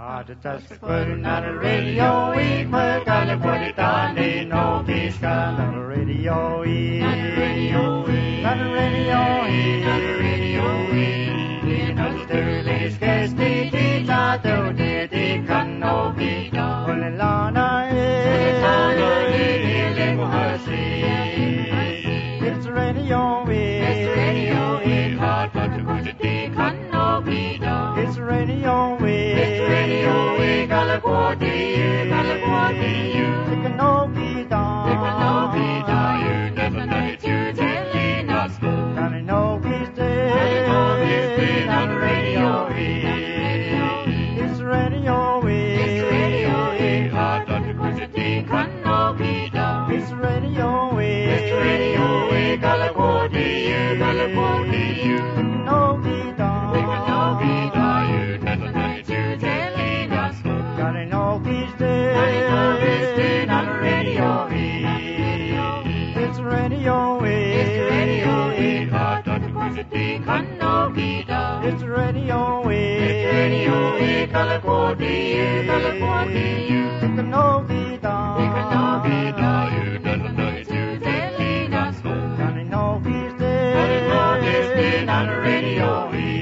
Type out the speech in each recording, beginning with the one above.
Radio E, Mercalipolitani, no Pisca, Radio E, Radio E, Radio E, Radio E, Nasterlis, Gesti, Tato, Didi, Cano, Vita, Olelana, it's Radio E, it's Radio E, hot, but to go to the Cano, Vita, it's Radio E, it's Radio E, Galaguadi, Galaguadi, you, Ticanobita, Ticanobita, you never know to telling us, Caninobi's day, on Radio E, it's Radio E, it's Radio E, hot, but to go to the Canobita, it's Radio E, it's Radio E, Galaguadi, you, Galaguadi, you, Ticanobita, Ticanobita, you never know to telling us, Caninobi's day, on Radio E, it's Radio E, it's Radio E, hot, but to go to the Canobita, it's Radio E, it's Radio E, Galaguadi, Galaguadi, you, Ticanobita, Ticanobita, you never know to telling us, Caninobi's day, on Radio E.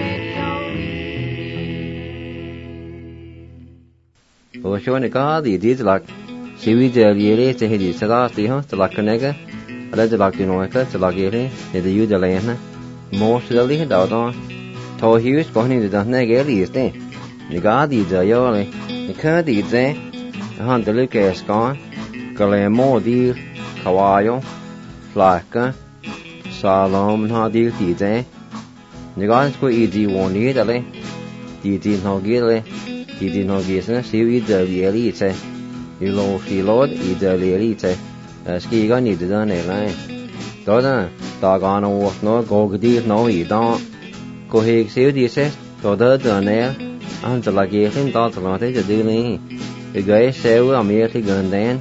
Và số này có gì tí là siêu giờ gì đấy sẽ gì sẽ đó tí hết là cái này cái ở đây là cái nói cái là cái đấy để từ giờ lên ha mua sẽ lấy hết đầu đó thôi hiếu có những cái này cái gì đấy này có gì giờ vô này cái gì đấy hắn từ lấy cái có cái này mua đi kawaii flaka salom ha đi gì đấy này có cái gì muốn đi đấy gì nó cái đấy gì nó cái sẽ siêu giờ gì đấy xí lót giờ lý thế, ski cái này từ đó này lại, đó là ta còn nó có cái gì nó gì đó, có hệ xíu gì thế, đó từ này, anh chỉ là cái hình đó từ nó thế từ từ này, cái xíu ở miền thì gần đến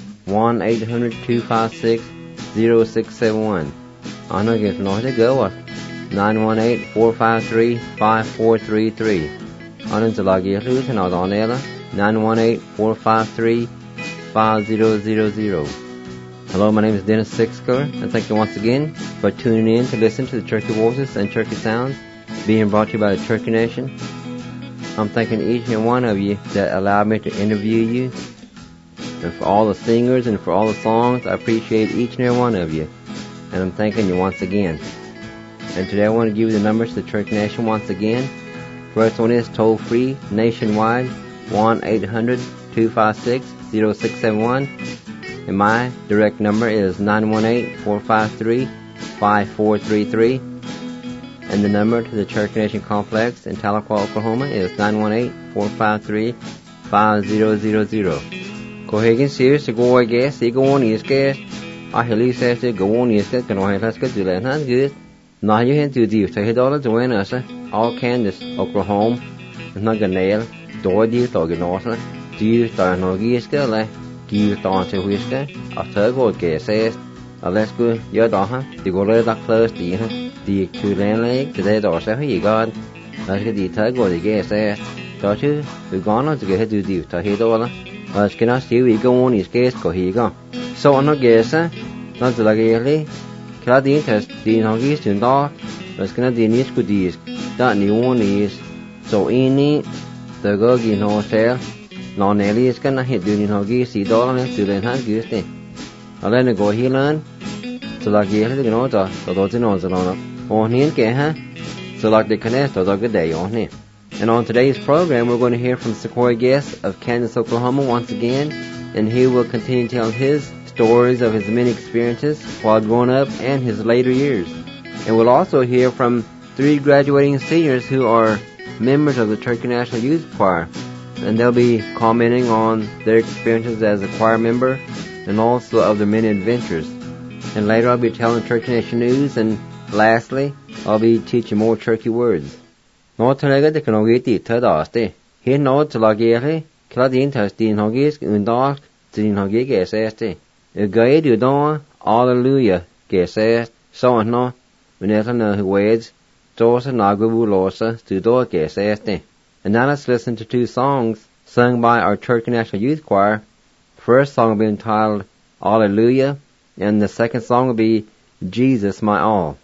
1-800-256-0671, anh nói cái nó thế gỡ vào 918-453-5433, anh chỉ là cái thứ thế nào đó này là 918-453-5000. Hello, my name is Dennis Sixker, and thank you once again for tuning in to listen to the Turkey Voices and Turkey Sounds being brought to you by the Turkey Nation. I'm thanking each and one of you that allowed me to interview you, and for all the singers and for all the songs. I appreciate each and every one of you, and I'm thanking you once again. And today I want to give you the numbers to the Turkey Nation once again. First one is toll-free nationwide 1-800-256-0671, and my direct number is 918-453-5433, and the number to the Turkey Nation Complex in Tahlequah, Oklahoma is 918-453-5000. Go ahead and see us, go again, see go on is good. I hear says go on is good, can I have to do that? That's good. Now you have to do $2 to win us, all Kansas, Oklahoma, not gonna nail. Tối đi tàu cái nó đó, đi tàu nó ghi cái này, ghi tàu sẽ huýt cái, ở thế có cái xe, ở đây cứ nhớ đó ha, thì có lấy đặc lơ tí ha, thì cứ lên lấy cái đây đó sẽ phải gì con, ở cái gì thế có cái xe, đó chứ, từ con nó chỉ cái từ điều thời hết đó, ở cái nó xíu ý công ý cái có gì con, sau nó cái xe, nó chỉ là cái lấy, cái đi thì nó ghi chuyện đó, rồi cái nó đi nít cái gì, đó nhiều nít, sau ini từ cái gì nó sẽ nó nè đi cái nó hiện được nó ghi xí đó này từ lên hết ghi thế, ở đây nó gọi hi lên, từ là ghi hết cái nó rồi, từ đó tới nó on here cái ha, so like the connect từ đó cái day on here. And on today's program, we're going to hear from Sequoia Guest of Kansas, Oklahoma once again, and he will continue to tell his stories of his many experiences while growing up and his later years. And we'll also hear from 3 graduating seniors who are members of the Turkey National Youth Choir, and they'll be commenting on their experiences as a choir member and also of their many adventures. And later I'll be telling Turkey Nation news, and lastly I'll be teaching more Turkey words. Nó thế cái cái nó ghi tít thế đó thế, hiện nó chỉ là cái thế, cái điện thoại tiền họ ghi cái đó, tiền họ ghi cái xe thế, cái điều đó, Hallelujah cái xe, sau nó, mình nói là words, cho sẽ nói cái vụ lo sẽ từ đó cái xe thế. And now let's listen to two songs sung by our Church National Youth Choir. First song will be entitled Alleluia, and the second song will be Jesus My All.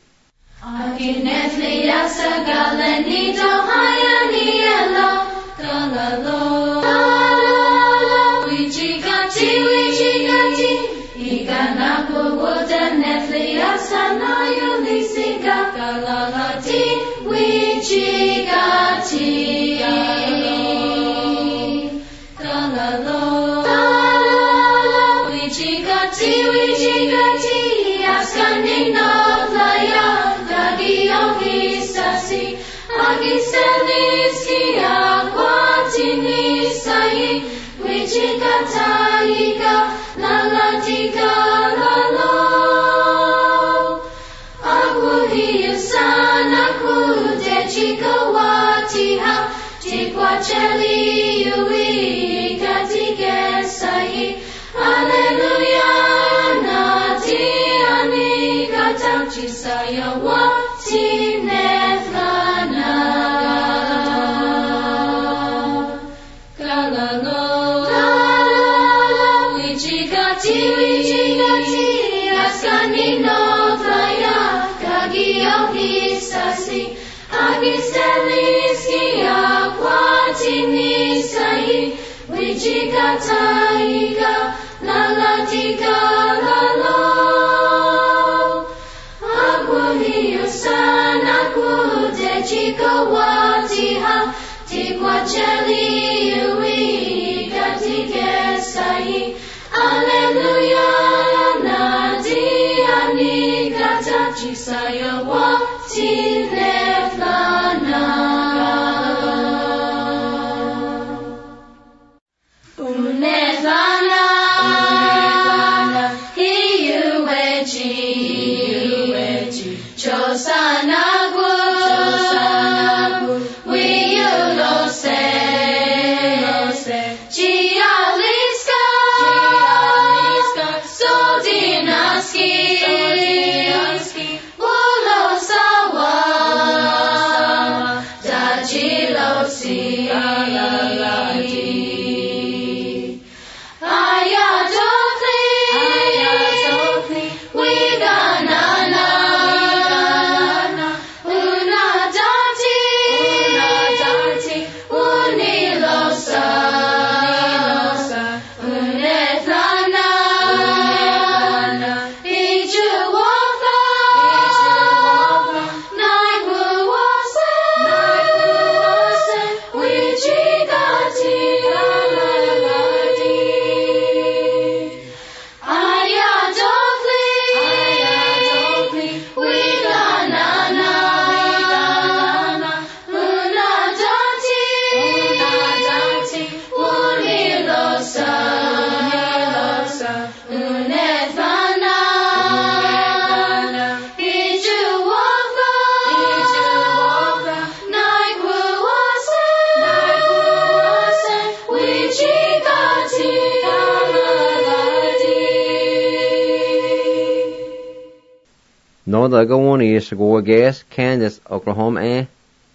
No, the go one is to go gas, Kansas, Oklahoma, eh?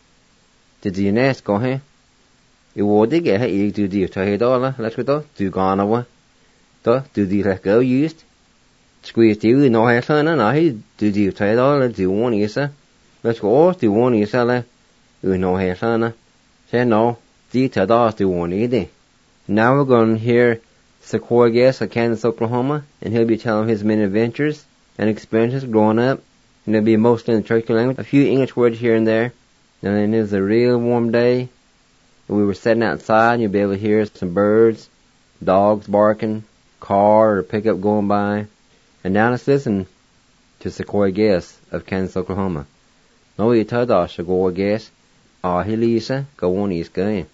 Did you nest go, eh? You would dig a egg to the $2, let's go to Ghana, do the let go used. Squeeze you, no hair son, and I do the $2, do one is, let's go to one is, you no hair son, say no, the $2 do one either. Now we're going to hear Sequoia Gas of Kansas, Oklahoma, and he'll be telling his many adventures and experiences growing up, and it'll be mostly in the Cherokee language, a few English words here and there. And then it was a real warm day, and we were sitting outside, and you'll be able to hear some birds, dogs barking, car or pickup going by. And now let's listen to Sequoia Gas of Kansas, Oklahoma. No, you told us Sequoia Gas, he Lisa, go on East going.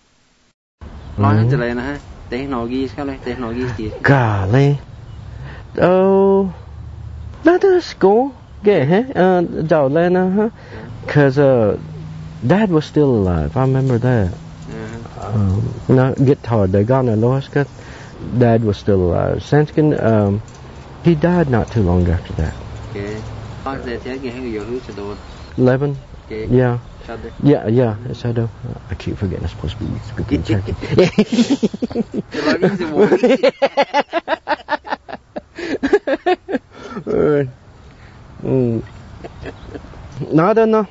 Golly. Oh, let us go. Yeah, because Dad was still alive. I remember that. No, guitar, they got a lost cut. Dad was still alive. Senskin, he died not too long after that. 11. Yeah. Yeah, shadow. I keep forgetting I'm supposed to be speaking Turkey. Nada no.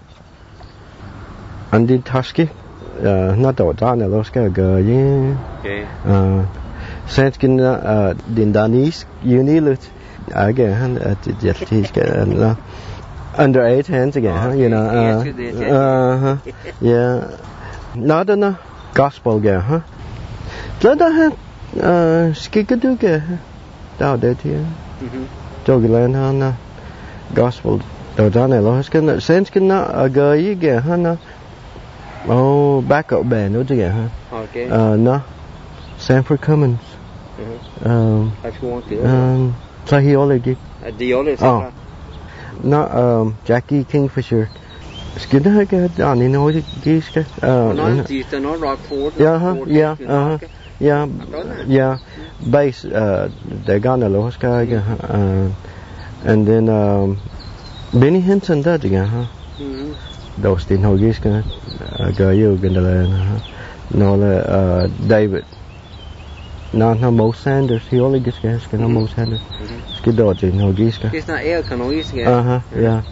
Andi taski. Not the Dana Loska girl. Okay. Svensken din Danis unilut. Again, at the jet under 8 hands again, huh? You know. Yeah. Nada no. Gospel girl, huh? Lada skikaduga. Down there here. Jogilan hana. Gospel. Dana Loskan. Svensken na girl again, huh? Oh, backup band, what's it, huh? Okay. No. Sanford Cummins. Play he only gig. Oh. No, Jackie Kingfisher. Skinner got on, you know what it is? No, Rockford. Yeah. Bass, they're gonna lose guy, and then, Benny Henson does again, huh? Those didn't know this guy. Go you gonna learn, no, David. No, Mo Sanders. He only gets gas. No, Mo Sanders. Skidodgy, no giska. It's not air can always get. Yeah.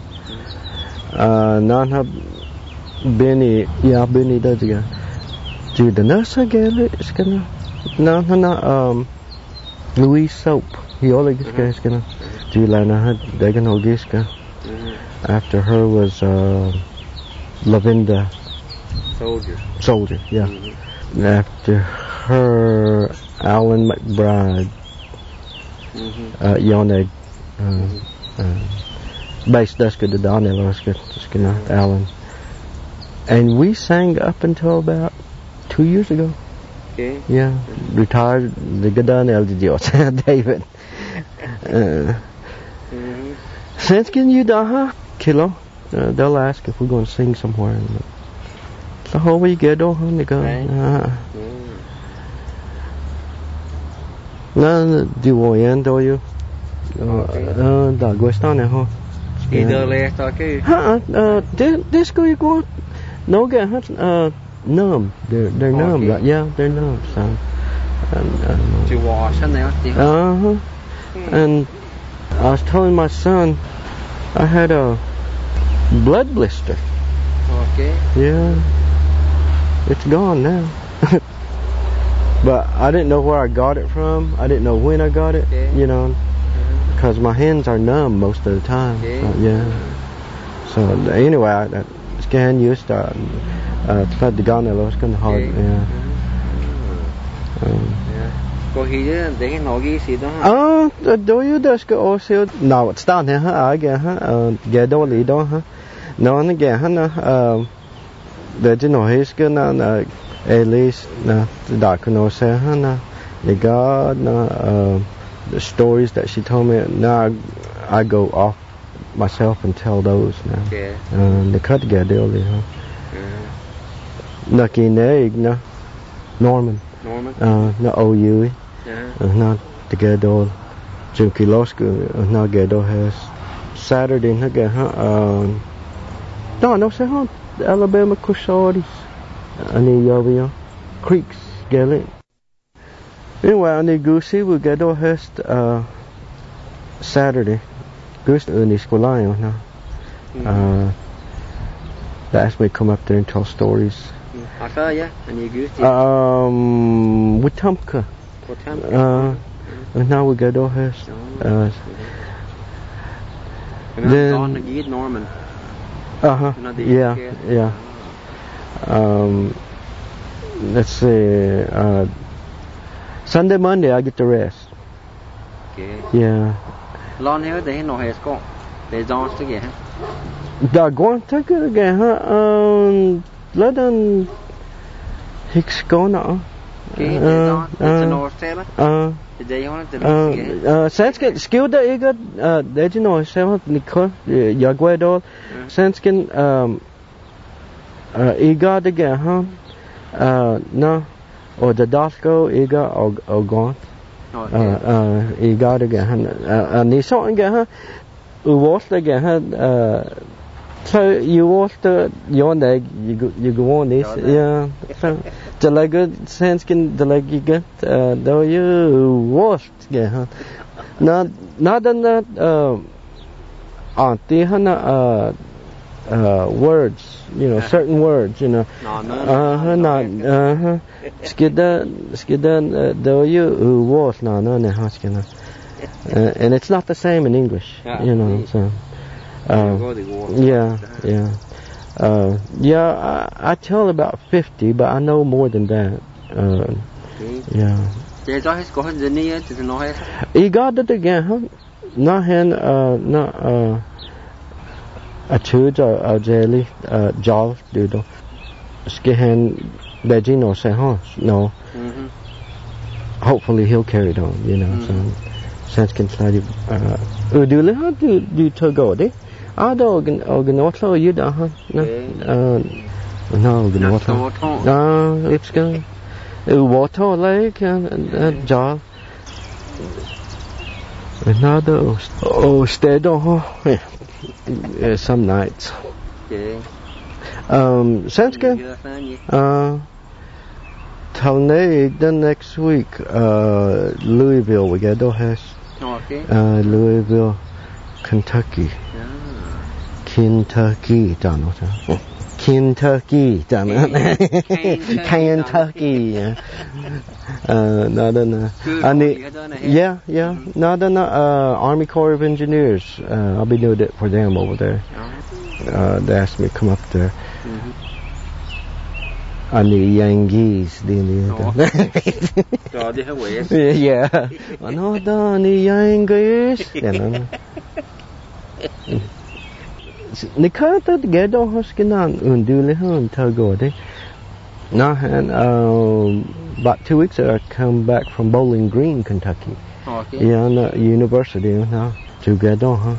No, Benny. Yeah, Benny does again. Do the nurse again? It's gonna. No. Louis Soap. He only gets gas. Gonna. Do Lana? They gonna giska. After her was Lavinda. Soldier. Yeah. After her, Alan McBride. Yoneg. Bass Duska the Donnell Alan. And we sang up until about 2 years ago. Okay. Yeah. Retired the Gadon LGD David. Senskin you daha kilo. They'll ask if we're going to sing somewhere. So how we get on the go? No, do you do you? Da guestane ho. Either last okay. This go you go. No get numb. They're numb. Right? Yeah, they're numb. So. To wash and now. And I was telling my son I had a blood blister. Okay. Yeah. It's gone now. But I didn't know where I got it from. I didn't know when I got it, you know, because my hands are numb most of the time. So anyway, I scan used to flood the gun. I was kind of hard. Go here, they know you see them. Do you just go also? Now it's done here, huh? Again, get all the door, huh? No, and again, huh? That you know, he's gonna at least the doctor knows huh? You got the stories that she told me. Now I go off myself and tell those now. The cut together, huh? Lucky egg, no. Norman. No OU. Not together. Jim Kiloska, not together has Saturday, huh? No, say huh? Alabama Cushardies. I need y'all creeks, get it. Anyway, I need Goosey. We get all hest Saturday. Goosey in the school line now. They asked me to come up there and tell stories. I need Goosey. With Tumka. And now we get all hest. Then Norman. Yeah. Let's see. Sunday, Monday, I get the rest. Okay. Yeah. Long here, they know his go. They don't get him. They're going to get again, huh? Let them Hicks go now. Okay, it's a North Taylor. They want to Svensken, skilda iga, det you know, seven Nicole, Jaguar, Svensken, iga the again, huh? No, or the Dasko, iga, or gone. Iga the again, ni so again, huh? Was the again, So you watch your leg, you go on this, yeah. So the leg sensken the leg you get, though you washed, yeah. Not in that auntie hana words, you know, certain words, you know. Skida though you wash no haskina. And it's not the same in English, you know. So. I tell about 50, but I know more than that. Yeah. He got it again, huh? Not hen, a chuj or jelly, jaw, doodle. Skihen, Beijing, no, say, huh? No. Hopefully he'll carry it on, you know. So, sense can slide. Do to go, eh? I don't know you don't, huh? No, it's good. Water lake and jaw. Another stay down, huh? Some nights. Sounds good. Till the next week, Louisville, we got to have. Louisville, Kentucky. Kentucky, don't know. Kentucky, don't know. Kentucky. Army Corps of Engineers. I'll be doing it for them over there. They asked me to come up there. And the Yankees, yeah. No, the Yankees. Nikata together Hoskinan Unduli Togo. Now, about 2 weeks ago, I come back from Bowling Green, Kentucky. Yeah, on university now together, huh?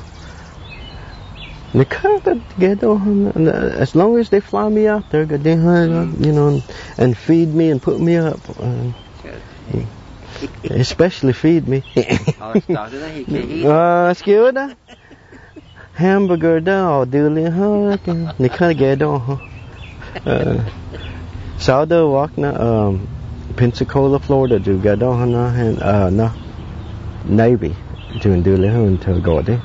Nikata together, as long as they fly me out there, you know, and feed me and put me up. Especially feed me. Skilled. Hamburger da dooley huh they can't get on Sauda walk na Pensacola, Florida do get on and na Navy doing dooley until go there.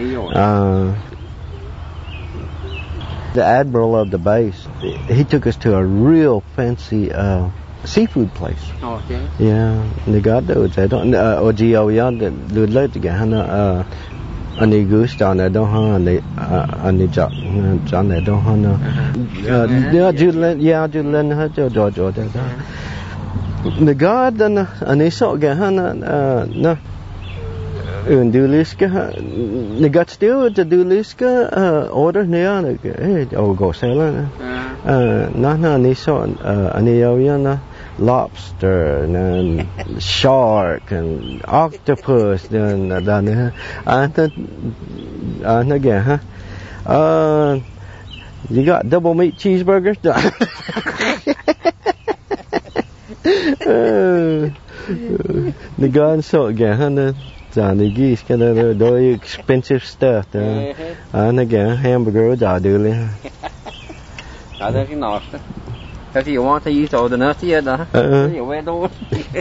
The admiral of the base, he took us to a real fancy seafood place. Yeah, they got those. I don't OGO the look to get Ani goose down there, don't Ani John there, don't Julian, George. The garden, and they saw no. Duliska, the got still the Duliska order near go sailor. Ni saw Aniana. Lobster and shark and octopus and again, huh? You got double meat cheeseburgers? The gun so again, huh? The geese kind of very expensive stuff. And again, hamburger with doodly. I don't know. If you want to use all the nuts yet, you wear those.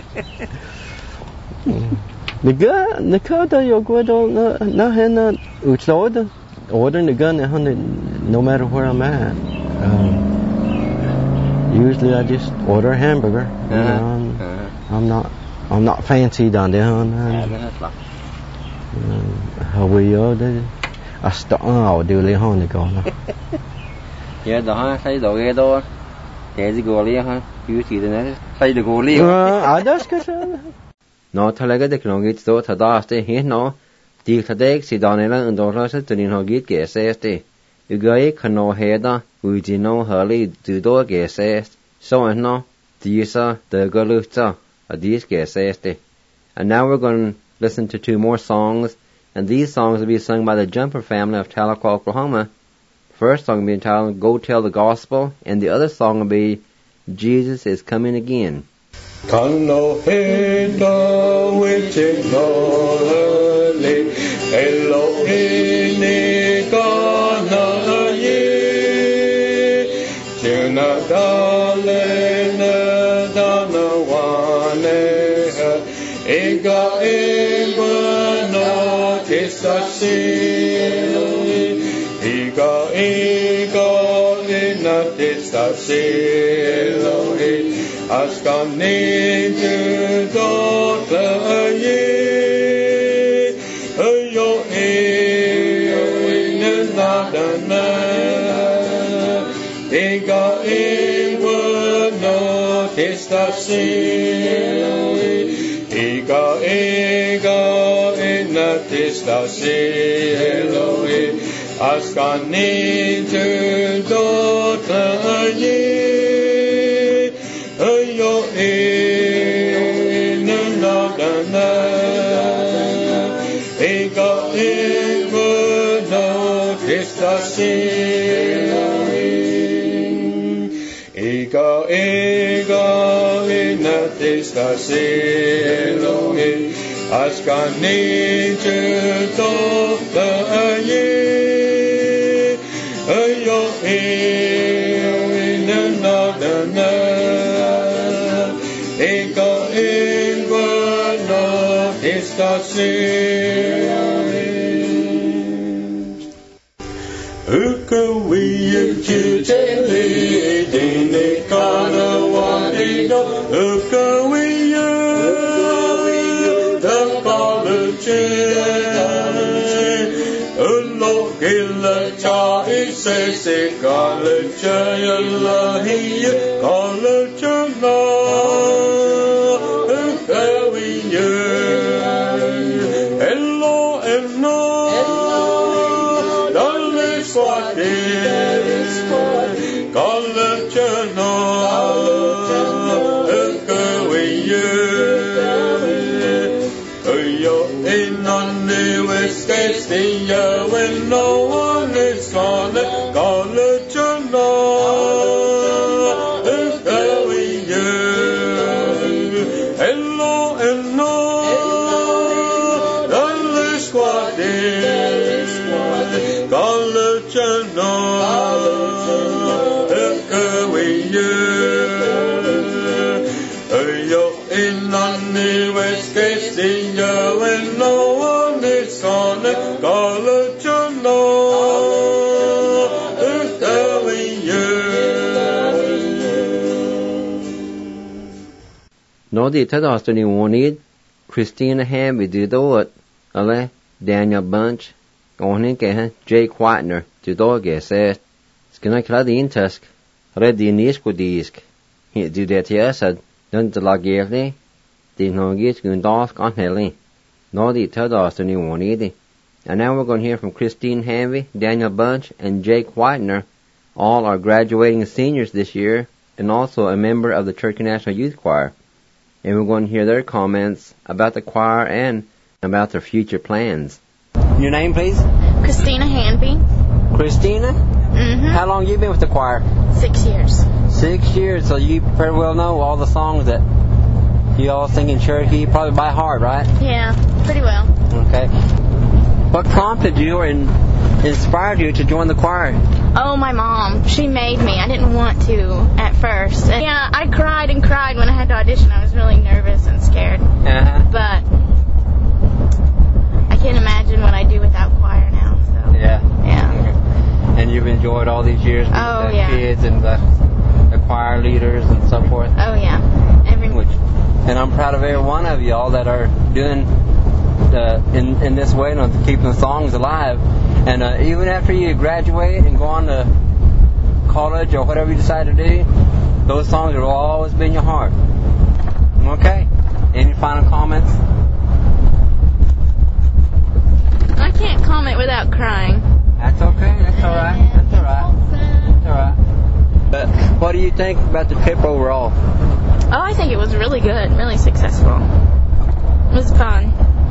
The gun, the car that you're going to not order the gun no matter where I'm at. Usually I just order a hamburger. You know, I'm not fancy down there. How we are? I start do the honey go. Yeah, the high say the door. There's a goalie, huh? You see the net? Say the goalie. I just got No, Talaga the Knogit, so Tadaste, he no. Dick Tadek, Sidanella, and Doras, to Ninogit, guess, the guy can no header, which you know, Hurley, do do guess, so and no, Disa, the Galuta, a dis guess, and now we're going to listen to 2 more songs, and these songs will be sung by the Jumper family of Tahlequah, Oklahoma. First song will be entitled Go Tell the Gospel, and the other song will be Jesus is Coming Again. Elohim lena dana waneha ega eba no testasili ega ena testasili askani tu dota ye ayo ena dana ega no testasili ega ena testasili askani tu dota ye ayo ena dana ega no testasili ega ena testasili askani tu dota ye ayo ena dana ega no testasili Ukawiya chutele dene kana wadido Ukawiya the college Ulokila cha isese college Allahiya college na Ukawiya Hello Elno College when no one is gonna college hello Dale squad college in on the west when no one is gonna college No di tadastuni wanid Christina Hamby didot ale Daniel Bunch onin ke Jake Whitener didot says skina kladin tusk redinisk disk he do that yesad don't lagierli di no git gundask on heli no di tadastuni wanid. And now we're going to hear from Christine Hamby, Daniel Bunch, and Jake Whitener. All are graduating seniors this year and also a member of the Church National Youth Choir. And we're going to hear their comments about the choir and about their future plans. Your name, please? Christina Hanby. Christina? Mm-hmm. How long have you been with the choir? 6 years. 6 years, so you pretty well know all the songs that you all sing in church. You probably by heart, right? Yeah, pretty well. Okay. What prompted you or inspired you to join the choir? Oh, my mom. She made me. I didn't want to at first. And yeah, I cried and cried when I had to audition. I was really nervous and scared. Uh-huh. But I can't imagine what I do without choir now. So. Yeah. Yeah. And you've enjoyed all these years with the kids and the choir leaders and so forth? Oh, yeah. And I'm proud of every one of y'all that are doing in this way, keeping the songs alive. And even after you graduate and go on to college or whatever you decide to do, those songs will always be in your heart. Okay? Any final comments? I can't comment without crying. That's okay. That's all right. That's all right. That's all right. But what do you think about the trip overall? Oh, I think it was really good, really successful. It was fun.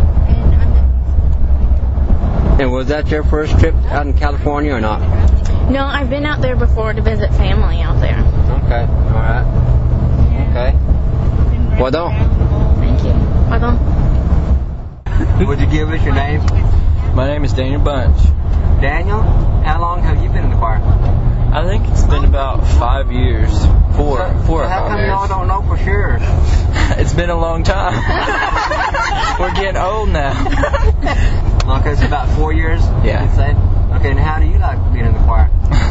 And was that your first trip out in California or not? No, I've been out there before to visit family out there. Okay, all right. Okay. Well done. Thank you. Well done. Would you give us your name? My name is Daniel Bunch. Daniel, how long have you been in the choir? I think it's been about 5 years. Four or 5 years. How come y'all don't know for sure? It's been a long time. We're getting old now. Okay, it's about 4 years? Yeah. You'd say? Okay, and how do you like being in the choir?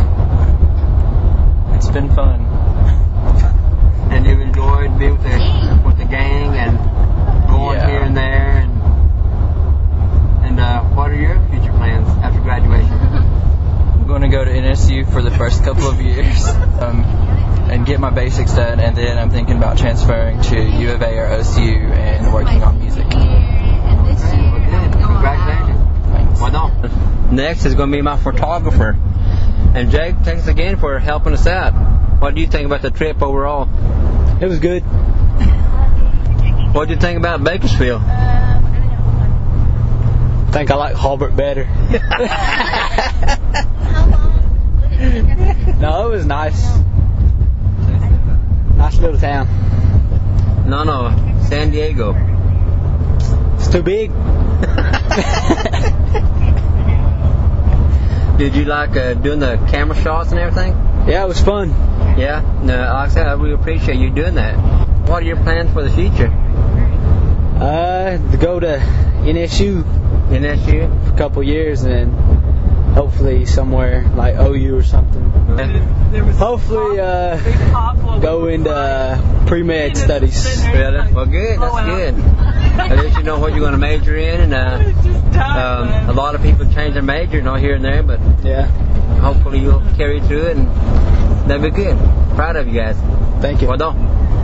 It's been fun. And you've enjoyed being with the gang and going here and there, and what are your future plans after graduation? I'm going to go to NSU for the first couple of years and get my basics done, and then I'm thinking about transferring to U of A or OCU and working on music. Congratulations. Thanks. Well done. Next is going to be my photographer. And Jake, thanks again for helping us out. What do you think about the trip overall? It was good. What do you think about Bakersfield? I think I like Hobart better. No, it was nice. Nice little town. No, San Diego. It's too big. Did you like doing the camera shots and everything? Yeah, it was fun. Yeah? No, like I said, I really appreciate you doing that. What are your plans for the future? To go to NSU NSU? for a couple years, and then hopefully somewhere like OU or something. Hopefully go into pre-med studies. Really? Well, good. That's good. At least you know what you're going to major in, and a lot of people change their major, not here and there, but yeah, hopefully you'll carry through it, and that'll be good. Proud of you guys. Thank you. Well done.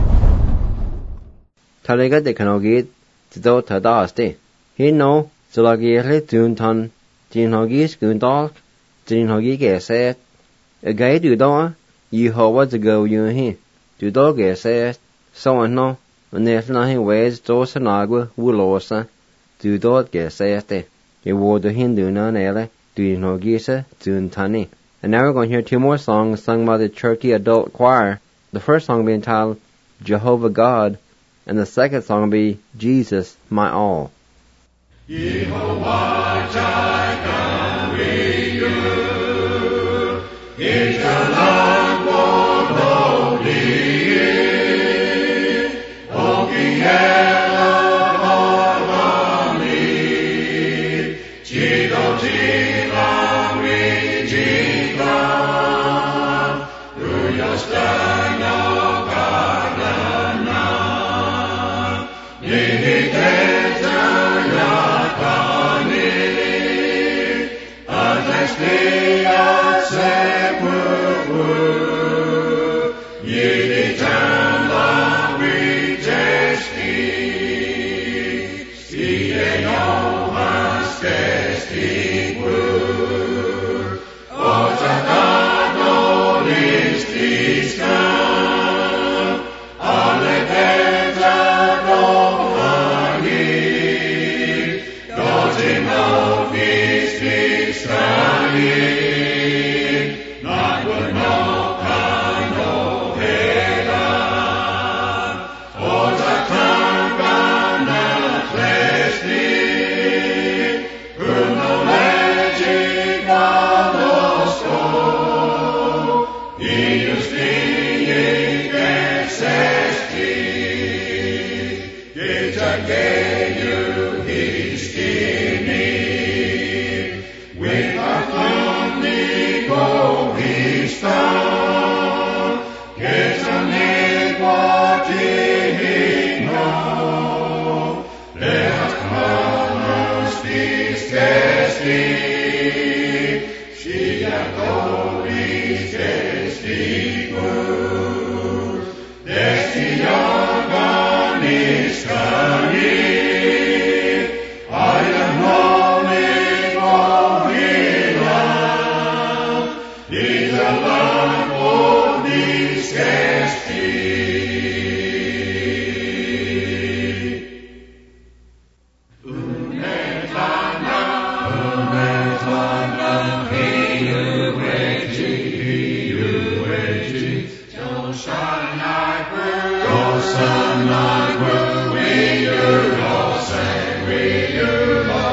Thaliga de kanogit to tadaste. He no zolagi tun ton jinhogis gundal jinhogi geset. A gay do do you ho what to go you he. Do dog geset. So and no. And there's nothing ways to sanagua wulosa. Do dog gesete. You would the Hindu non ele. Do you know gisa tun tani. And now we're going to hear 2 more songs sung by the Cherokee Adult Choir. The first song being entitled Jehovah God, and the second song will be Jesus, My All. Yehovah Jireh, is the Lord God holy, walking heavenly, Chido Jilang Rijika, Ruyastana Kadana,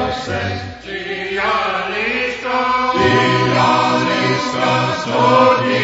Dia listos,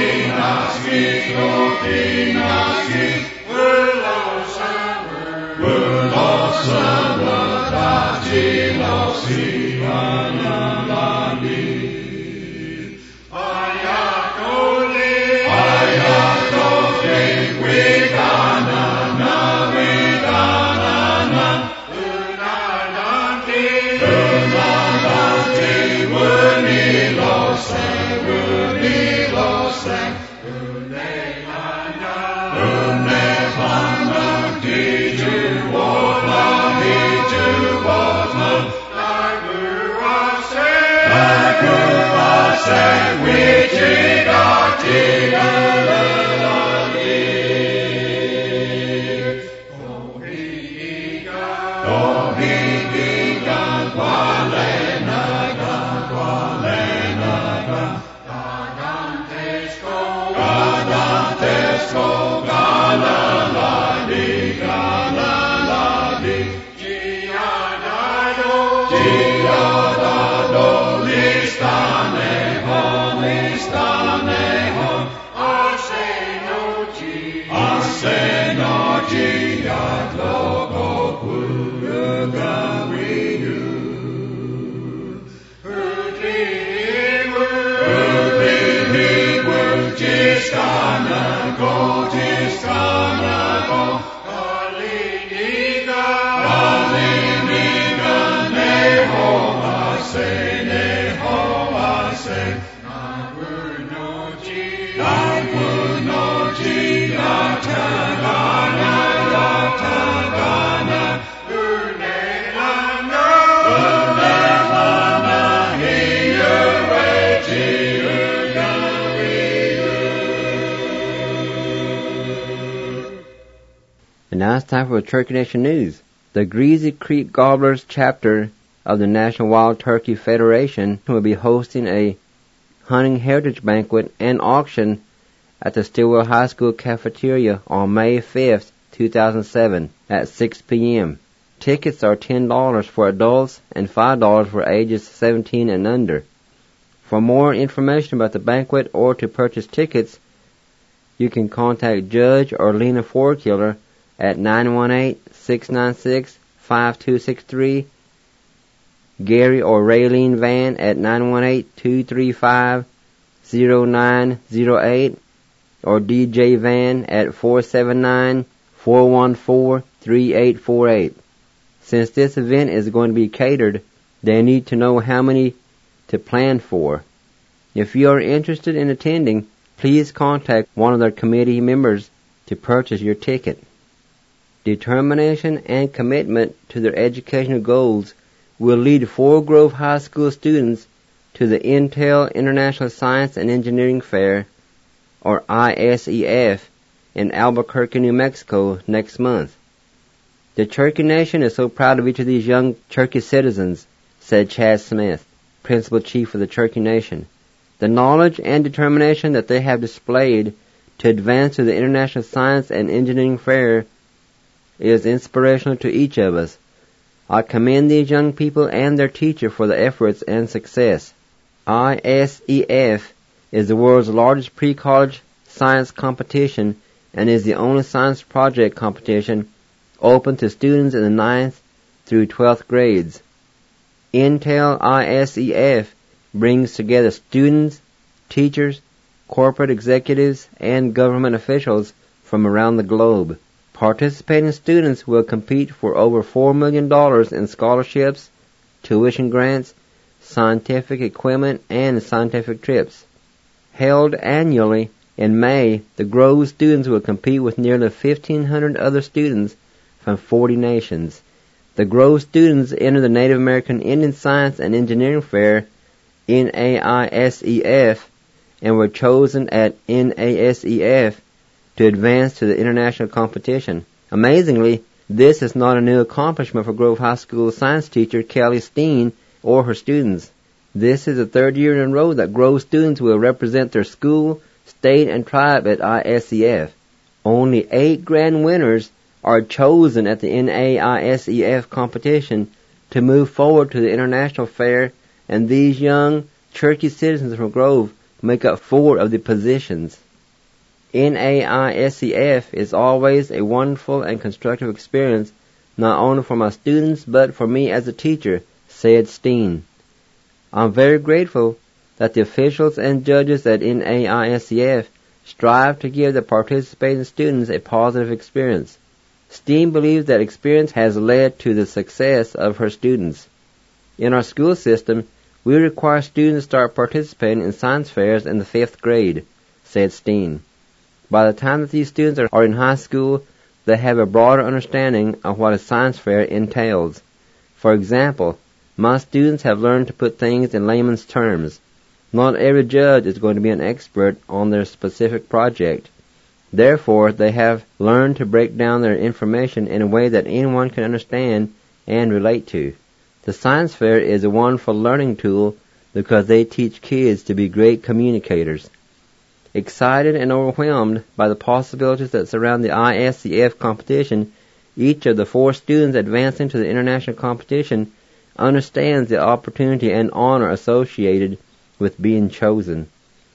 And now it's time for Turkey Nation News. The Greasy Creek Gobblers chapter of the National Wild Turkey Federation will be hosting a hunting heritage banquet and auction at the Stillwell High School cafeteria on May 5th, 2007 at 6 p.m. Tickets are $10 for adults and $5 for ages 17 and under. For more information about the banquet or to purchase tickets, you can contact Judge or Lena Forkiller at 918-696-5263, Gary or Raylene Van at 918-235-0908, or DJ Van at 479-414-3848. Since this event is going to be catered, they need to know how many to plan for. If you are interested in attending, please contact one of their committee members to purchase your ticket. Determination and commitment to their educational goals will lead Fort Grove High School students to the Intel International Science and Engineering Fair, or ISEF, in Albuquerque, New Mexico next month. The Cherokee Nation is so proud of each of these young Cherokee citizens, said Chad Smith, Principal Chief of the Cherokee Nation. The knowledge and determination that they have displayed to advance to the International Science and Engineering Fair is inspirational to each of us. I commend these young people and their teacher for the efforts and success. ISEF is the world's largest pre-college science competition and is the only science project competition open to students in the 9th through 12th grades. Intel ISEF brings together students, teachers, corporate executives, and government officials from around the globe. Participating students will compete for over $4 million in scholarships, tuition grants, scientific equipment, and scientific trips. Held annually in May, the Grove students will compete with nearly 1,500 other students from 40 nations. The Grove students enter the Native American Indian Science and Engineering Fair, NAISEF, and were chosen at NASEF to advance to the international competition. Amazingly, this is not a new accomplishment for Grove High School science teacher Kelly Steen or her students. This is the third year in a row that Grove students will represent their school, state, and tribe at ISEF. Only 8 grand winners are chosen at the NAISEF competition to move forward to the international fair, and these young Cherokee citizens from Grove make up 4 of the positions. NAISCF is always a wonderful and constructive experience, not only for my students, but for me as a teacher, said Steen. I'm very grateful that the officials and judges at NAISCF strive to give the participating students a positive experience. Steen believes that experience has led to the success of her students. In our school system, we require students to start participating in science fairs in the 5th grade, said Steen. By the time that these students are in high school, they have a broader understanding of what a science fair entails. For example, my students have learned to put things in layman's terms. Not every judge is going to be an expert on their specific project. Therefore, they have learned to break down their information in a way that anyone can understand and relate to. The science fair is a wonderful learning tool because they teach kids to be great communicators. Excited and overwhelmed by the possibilities that surround the ISCF competition, each of the 4 students advancing to the international competition understands the opportunity and honor associated with being chosen.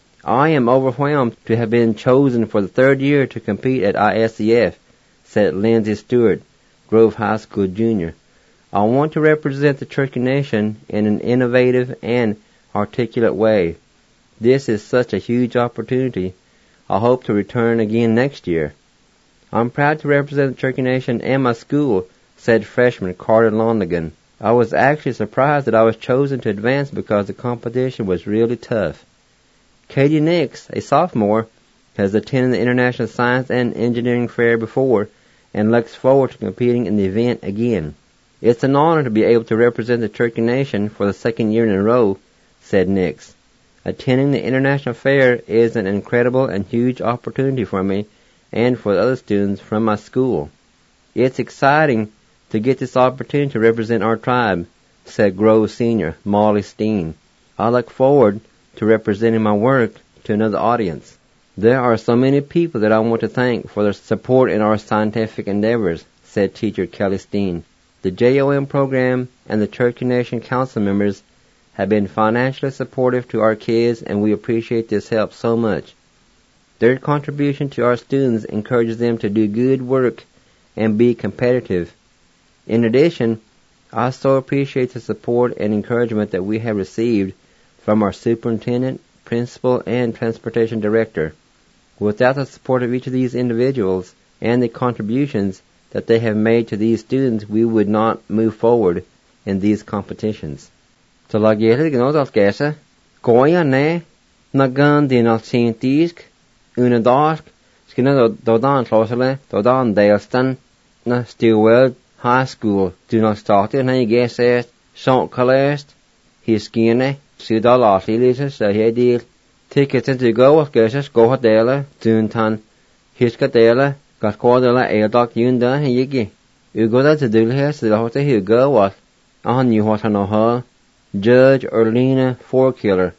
I am overwhelmed to have been chosen for the 3rd year to compete at ISCF, said Lindsay Stewart, Grove High School Junior. I want to represent the Cherokee Nation in an innovative and articulate way. This is such a huge opportunity. I hope to return again next year. I'm proud to represent the Cherokee Nation and my school, said freshman Carter Lonergan. I was actually surprised that I was chosen to advance because the competition was really tough. Katie Nix, a sophomore, has attended the International Science and Engineering Fair before and looks forward to competing in the event again. It's an honor to be able to represent the Cherokee Nation for the 2nd year in a row, said Nix. Attending the International Fair is an incredible and huge opportunity for me and for the other students from my school. It's exciting to get this opportunity to represent our tribe, said Grove Senior Molly Steen. I look forward to representing my work to another audience. There are so many people that I want to thank for their support in our scientific endeavors, said teacher Kelly Steen. The JOM program and the Cherokee Nation Council members have been financially supportive to our kids, and we appreciate this help so much. Their contribution to our students encourages them to do good work and be competitive. In addition, I so appreciate the support and encouragement that we have received from our superintendent, principal, and transportation director. Without the support of each of these individuals and the contributions that they have made to these students, we would not move forward in these competitions. So lagéir gno dal gesa, goya ne, na gan din al scientisk, una dark, skina dodan closele, dodan Daleston, na Stillwell High School, do not start it, na gesa, St. Colest, his skine, Sudal Artilises, the headil, tickets to go with gesa, go hadela, duntan, his cadela, got cordela, eldok yunda, yigi. Ugo da to do here, so the hotel here go what, on you what I know her. Judge Erlina Forkiller,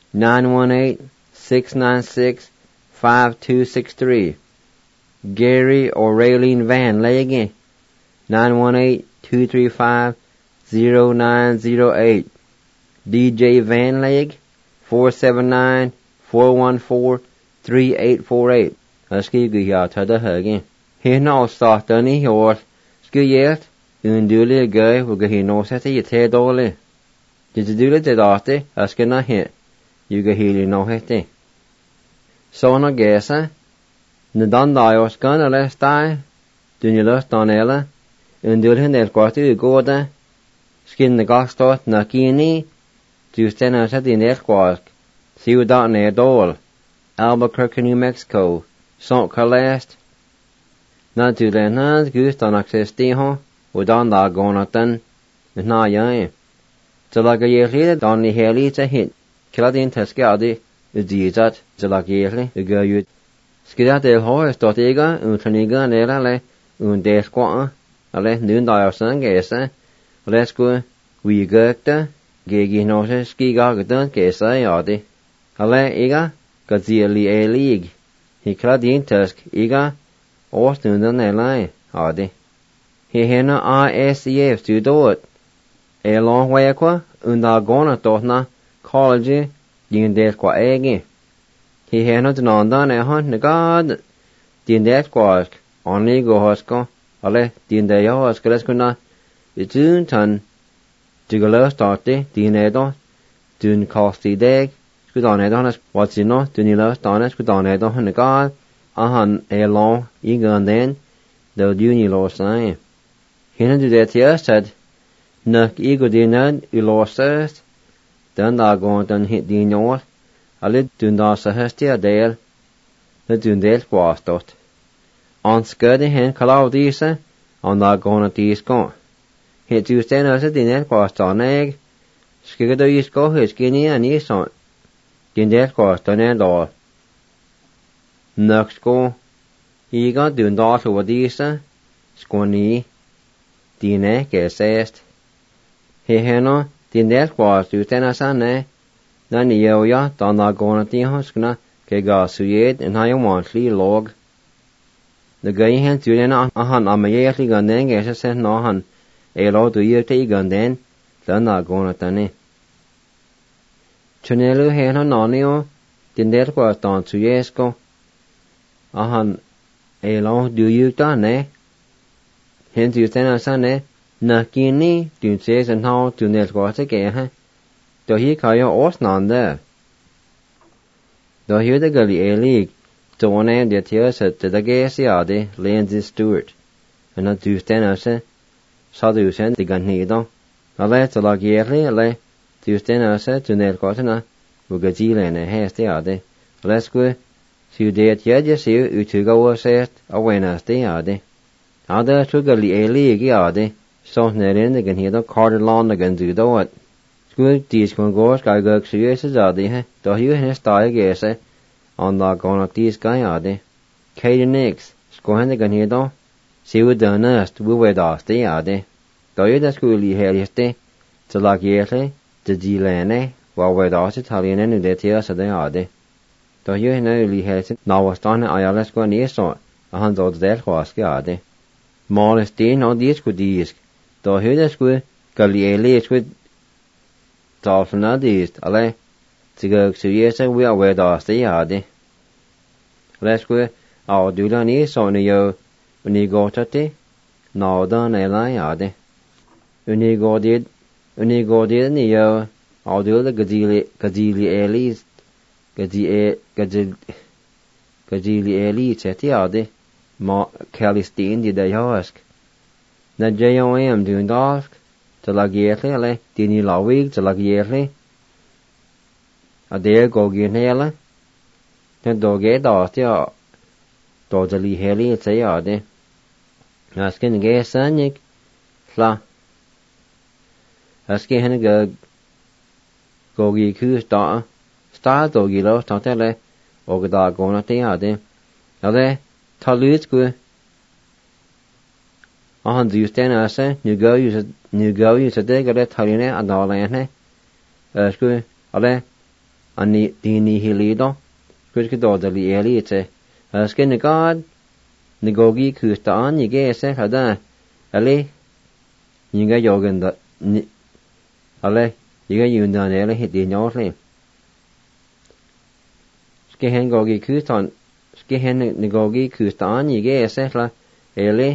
918-696-5263. Gary O'Raylene Van Lege, 918-235-0908. DJ Van Leg, 479-414-3848. Skriv jag tar det högen. Hena startar ni år. Skrivet, unduli gøy, och hena sätter i te dålig. Did you do the date? Ask na hit. You go healing no hete. So na gesa. Na dan dios gonna last die. Dun you lost on ella. Undul hin el quartu go da. Skin the gas start na kini. Du stand out at the net quark. See you down near Dole. Albuquerque, New Mexico. St. Colest. Na to the hands gust on access diho. Udan da gonatan. Na yae. Zalagayeli don the heli to hit. Kiladin Tescadi, Udizat, Zalageli, the Gayut. Skidat el Horse Dotiga, Untaniga, Nella, Undesqua, Ale, Nundiasan, Gesa, Lesqua, we Gurta, Gigi Nose, Skigagan, Gesa, Yadi. Ale, Iga, Gazili a league. He Kiladin Tusk, Iga, Ostunda Nella, Adi. He hena ISCF to do it. A long way aqua, unda gona torna, college, yin des qua egi. He had not known done a hunt the god. Din that squash, only go hosko, ale, din the yos, glascuna, the tune ton, Jigolo started, din edo, dun costi dag, scoot on edon, what's in no, dunilo, donis, scoot on edon, the god, ahan a long, eager then, the dunilo sign. He didn't do that here, said, Nuck ego dinner, you lost first, then I go and hit din yours, a little dun das a hestia dale, the dun dale squash dot. On skirting hen calaudisa, on the gonna tease gone. Hit you stand as a dinner cost on egg. Skigger you go his skinny and east on. Dinner cost on end all. Next go. He got doing dot over these, squanny. Dinner get saist. He heno, dinner cost you stand as an egg. Then the yo don the gonna tea huskna, ke gas suyed and I want log. The guy hand to den ahan amayerly gun then get said no han. A law do you take gun then not going at any. Chunelu had a nonio, then that was done 2 years ago. Ahan, a law do you done, eh? Hence you stand as an eh? Nakini, do says and how to net was again, eh? Do he call your horse none there? Do you the gully a league, to one end the tears at the Gasiade, Lindsay Stewart, and not to stand as eh? Så du sent de gan nido. Ale to lag yerli ale. Du stena se tu nel kotena. U gazilene heste ade. Lesku. Si det yedje si utuga was a wenaste ade. Ada tugali eli gi ade. So nerin de gan hido cardalon de gan du do it. Sku dis kon go ska gok serious ade he. Do you hen sta gese. On la gona dis guy ade. Kaden nix. Sku hen de gan hido. Si we dønest, we were daste ade. Da you da skuli heliste, to lag yerle, de dilene, while we daste Italian nu det here sa de ade. Da you no li heliste, na was done ayales go ni so, a han dod del kwaske ade. Males de no disk ku disk. Da you da skul galiele skul dalfna dist, ale. Tigok seriese we are daste ade. Les ku a dula ni so ni yo Unigotate, Northern Eliade. Unigodid ni yo, Audil the Gazili Elis, Gazili Elis etiade, Ma Calistin did I ask. Na JOM doing dask, to lagierte, dini lawig to lagierte. A dare go ginele, then doge dastia, dodali heli etiade. Askin ge sanik fla Askin hen gogi ku sta dogi lo tele og da gona te ade ale talut ku ahan du sten ase nu go you de gale taline adalene asku ale ani dini hilido ku dodali elite askin god Nigogi kustaan yige se hada ale yiga yoganda ale yiga yunda nele hiti nyorle skehen gogi kustaan skehen nigogi kustaan yige se la ele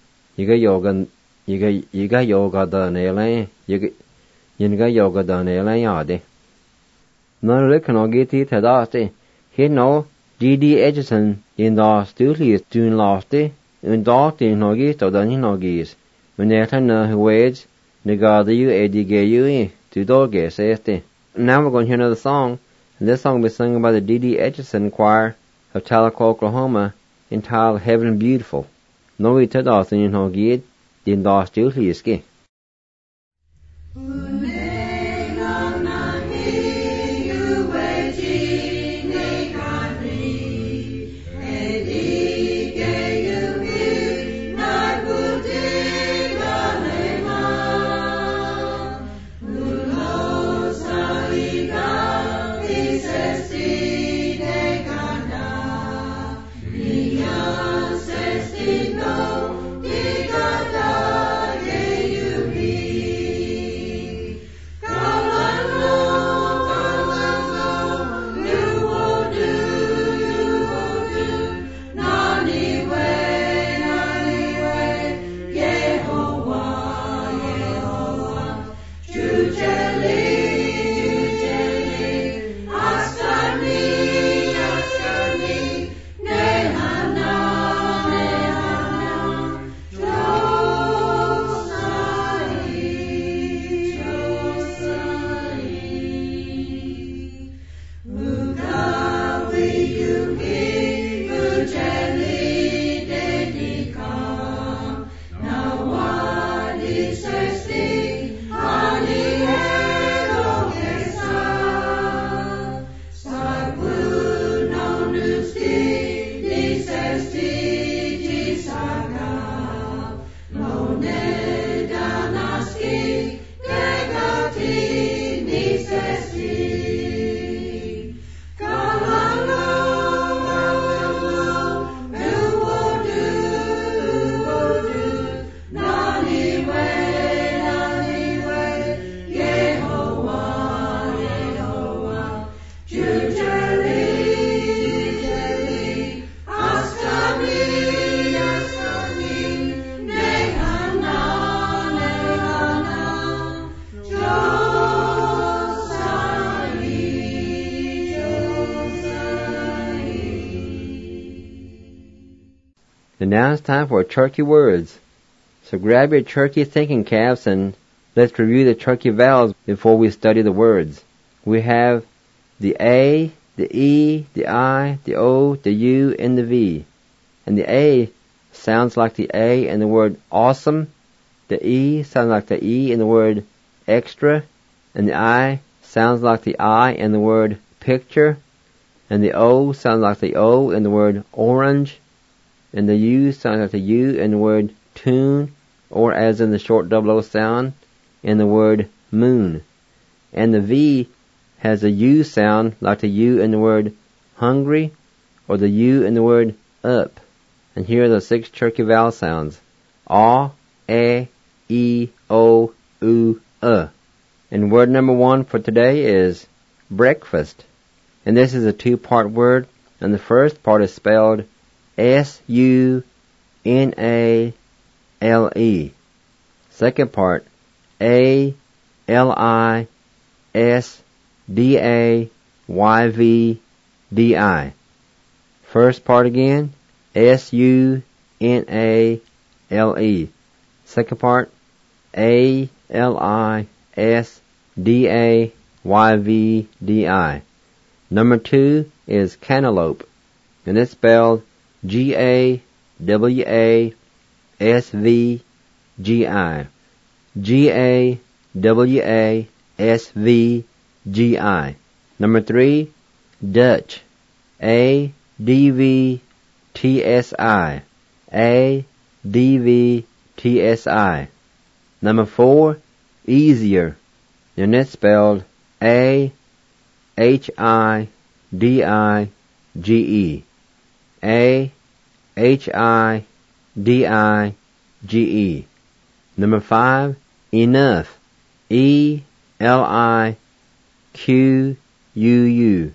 yiga yogada nele yiga yogada nele yade nare kanogi ti tadate he no D.D. Edgerton in the studios doing lofty, and dark in Nogis to the Nogis. When they turn the words, Negada you, Eddie to Dorge, says they. Now we're going to hear another song, and this song will be sung by the D.D. Edgerton Choir of Tahlequah, Oklahoma, entitled Heaven Beautiful. No, we took off in Nogis, in the studios. And now it's time for turkey words. So grab your turkey thinking caps and let's review the turkey vowels before we study the words. We have the A, the E, the I, the O, the U, and the V. And the A sounds like the A in the word awesome. The E sounds like the E in the word extra. And the I sounds like the I in the word picture. And the O sounds like the O in the word orange. And the U sounds like the U in the word tune, or as in the short double O sound in the word moon. And the V has a U sound like the U in the word hungry, or the U in the word up. And here are the 6 turkey vowel sounds. A, E, O, U, And word number 1 for today is breakfast. And this is a 2-part word, and the first part is spelled S-U-N-A-L-E. Second part, A-L-I-S-D-A-Y-V-D-I. First part again, S-U-N-A-L-E. Second part, A-L-I-S-D-A-Y-V-D-I. Number 2 is cantaloupe, and it's spelled G-A-W-A-S-V-G-I. G-A-W-A-S-V-G-I. Number 3, Dutch. A-D-V-T-S-I. A-D-V-T-S-I. Number 4, easier, and it's spelled A-H-I-D-I-G-E. A-H-I-D-I-G-E. Number 5, enough. E-L-I-Q-U-U.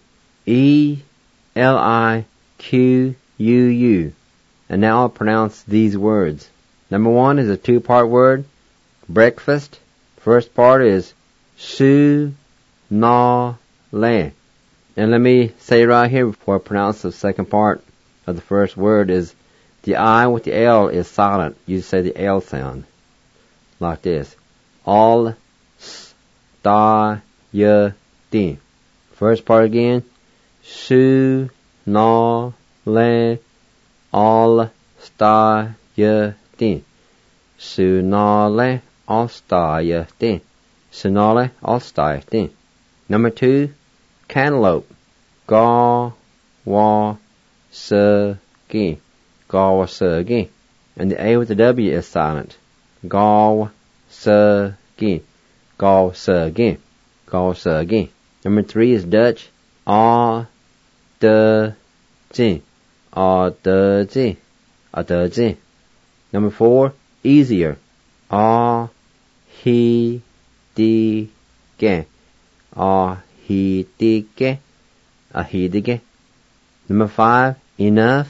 E-L-I-Q-U-U. And now I'll pronounce these words. Number 1 is a 2-part word, breakfast. First part is su-na-le. And let me say right here before I pronounce the second part of the first word is the I with the L is silent. You say the L sound. Like this. All sta-ya-di. First part again. Su-na-le. All sta-ya-di. Su-na-le. All sta-ya-di. Su-na-le. All sta-ya-di. Number 2. Cantaloupe. Gaw-wa-sa-gi. Gaw-wa-sa-gi. And the A with the W is silent. Gaw-sa-gi. Gaw-sa-gi. Gaw-sa-gi. Number 3 is Dutch. A-de-ji. A-de-ji. A-de-ji. Number 4, easier. A-he-di-ge. A-he-di-ge. A-he-di-ge. Number 5, enough.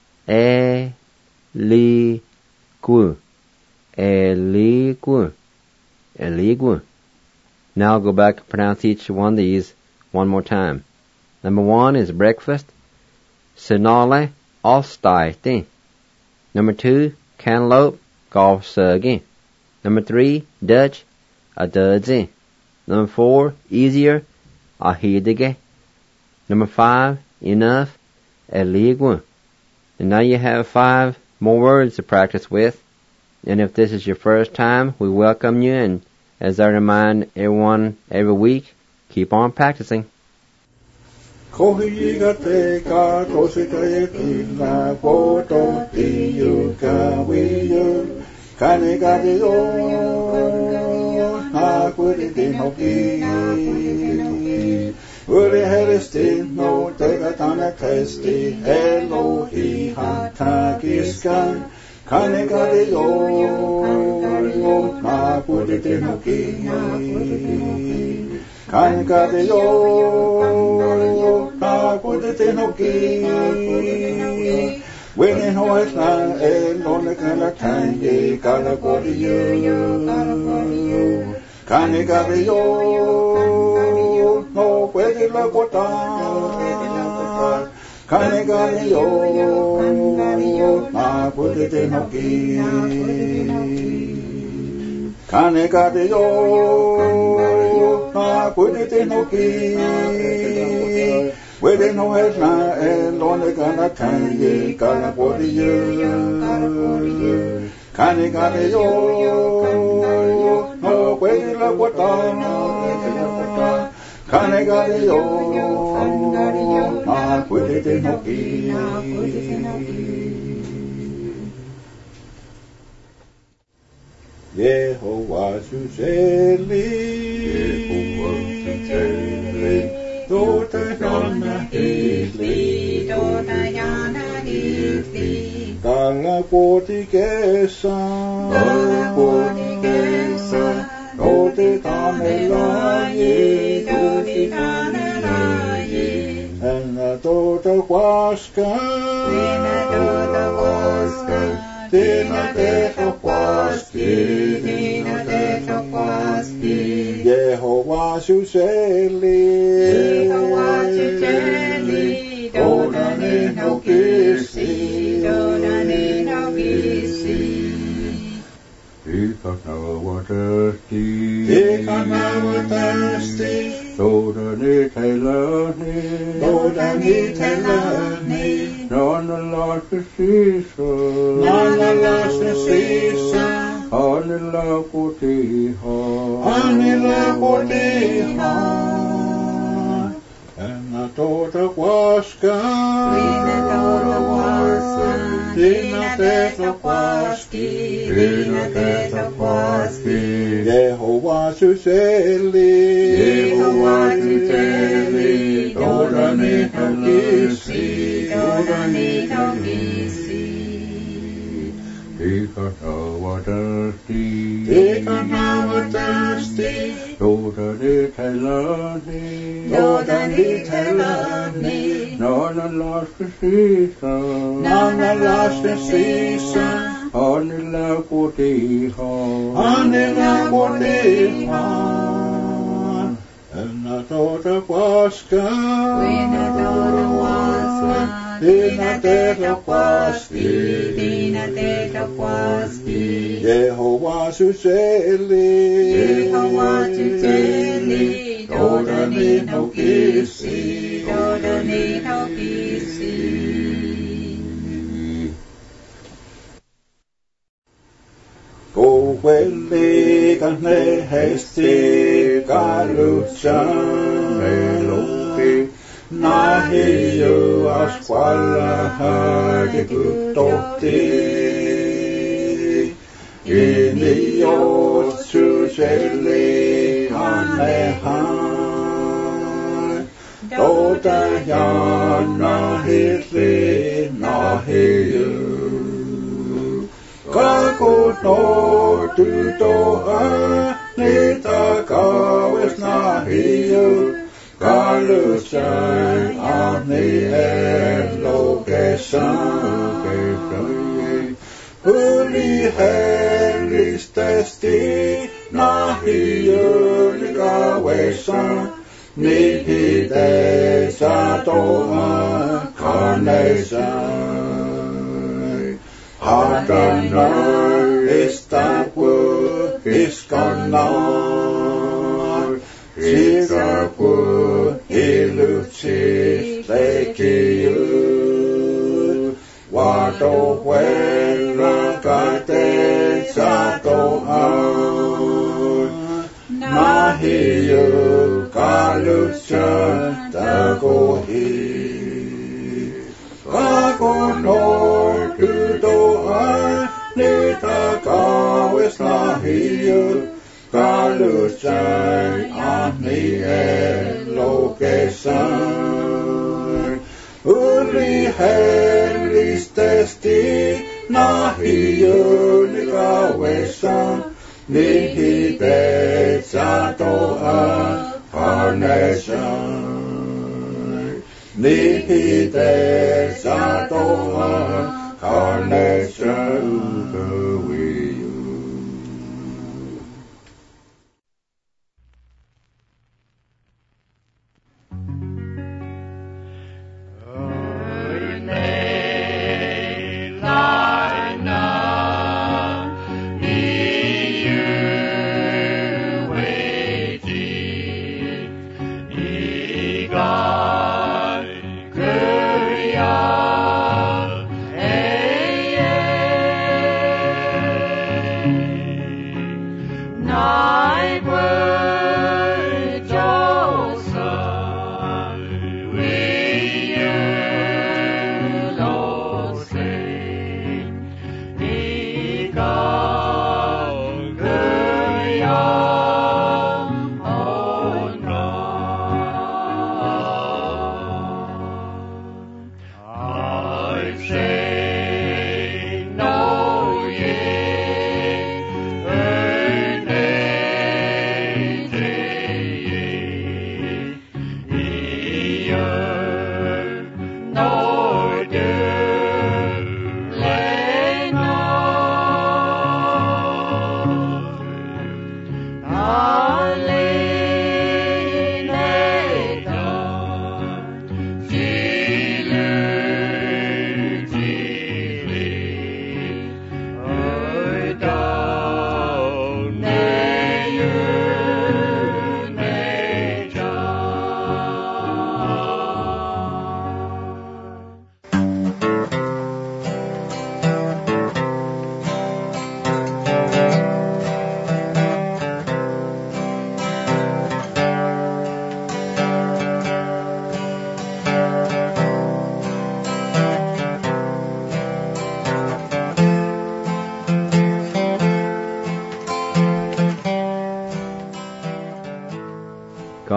E-li-gu. E-li-gu. E-li-gu. Now I'll go back and pronounce each one of these one more time. Number 1 is breakfast. Sinale, all-stai-ti. Number 2, cantaloupe, gaw-sa-gi. Number 3, Dutch, a-de-ji. Number 4, easier, a-he-di-ge. Number 5, enough, e-li-gu. And now you have 5 more words to practice with. And if this is your first time, we welcome you, and as I remind everyone every week, keep on practicing. Kohiga te ka kosika e kina poto ti yu ka wiyu kane ka di o ha kuri di no ki uri heristi no te ka tana testi Elohi ha kiskan kane ka di o ha kuri di no ki kane ka di o te no ki when in hoes na e no kana tangi kana kori you kane ka di o no puede la kota Kanegare yo, na putete no ki. Kanegare yo, na putete no ki. Wede no es na elone gana kanye kala podi yo. Kanegare yo, no wede la guatana. Kanegare yo, na putete no ki. Yehovah Suseli, Dotayana Hitli, Dalla Portigesa, Dote Tamelaye, and the Dota Huasca, Dina Teta Huasca, Yehovah Suseli, Dodane no kisi, Ikanawa thirsty, Dodane telani, Nana lost the season, Anila Kotiha, and the Tota Huasca, Dina Teta Huasca, Yehovah Suseli, Dodane no kisi, Ikanawa thirsty, Dodane telani, Nana lost the season, Anila Kotiha, and the Tota Huasca, Dina Teta Huasca, Yehovah Suseli, Dodane no kisi. Go wele kane hesti kaluchan elopi nahi yo asquala hadi gutoti inio suseli anehan dodayana hitli nahi yo Kako no tutoa nita kawes nahiyo kalusan ani elokesan Huli helis testi nahiyo nikawesan nihite satoa kanesan Adonai istapu iskanar Sirapu ilucis lekiu Wado wela kate satohan Nahiyu kalusan tagohi Kagonor tudohan nita kawes nahiyu kalusan ani elokesan Uli helis testi nahiyu nikawesan nihite satohan hanesan Nihite satohan hanesan kawiyu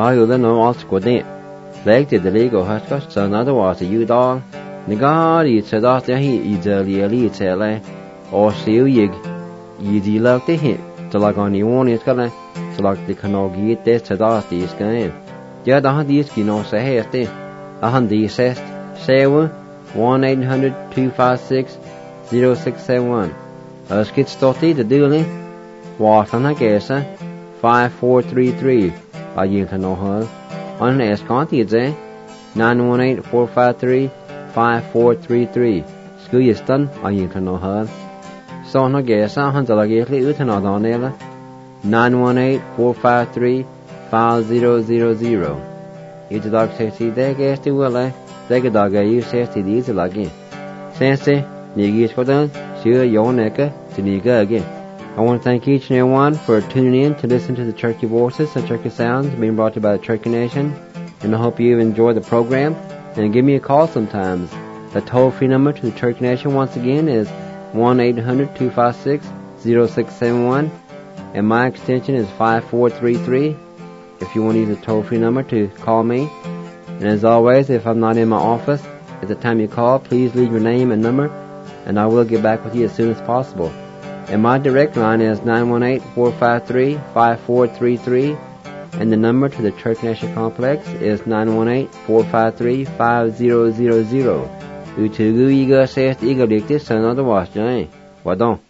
you the no all squad it. Like the Lego has got another was a you dog. The God eats a dot that he eats a really tell or see you ye love to hit. To like on you one is gonna to like the canoe get this to dot these game. Yeah, the hunt these no say hey, a hunt these says, say 1-800-256-0671. Let's get started the dueling. Walk on the gas, 5433. Are you to know her? On the Esconti, 918-453-5433. School is done, are you to know her? So on the gas, 100 Utanod on there. 918-453-5000. You the dog safety there, gas to will they get dog you safety these again. Sensei, Nigis Kodan, Sue Yoneka, to Niga again. I want to thank each and every one for tuning in to listen to the Turkey Voices and Turkey Sounds being brought to you by the Turkey Nation. And I hope you enjoy the program and give me a call sometimes. The toll-free number to the Turkey Nation once again is 1-800-256-0671 and my extension is 5433 if you want to use the toll-free number to call me. And as always, if I'm not in my office at the time you call, please leave your name and number and I will get back with you as soon as possible. And my direct line is 918-453-5433 and the number to the Turkey Nation Complex is 918-453-5000. Utugu iga sest iga diktis another was, Wadon.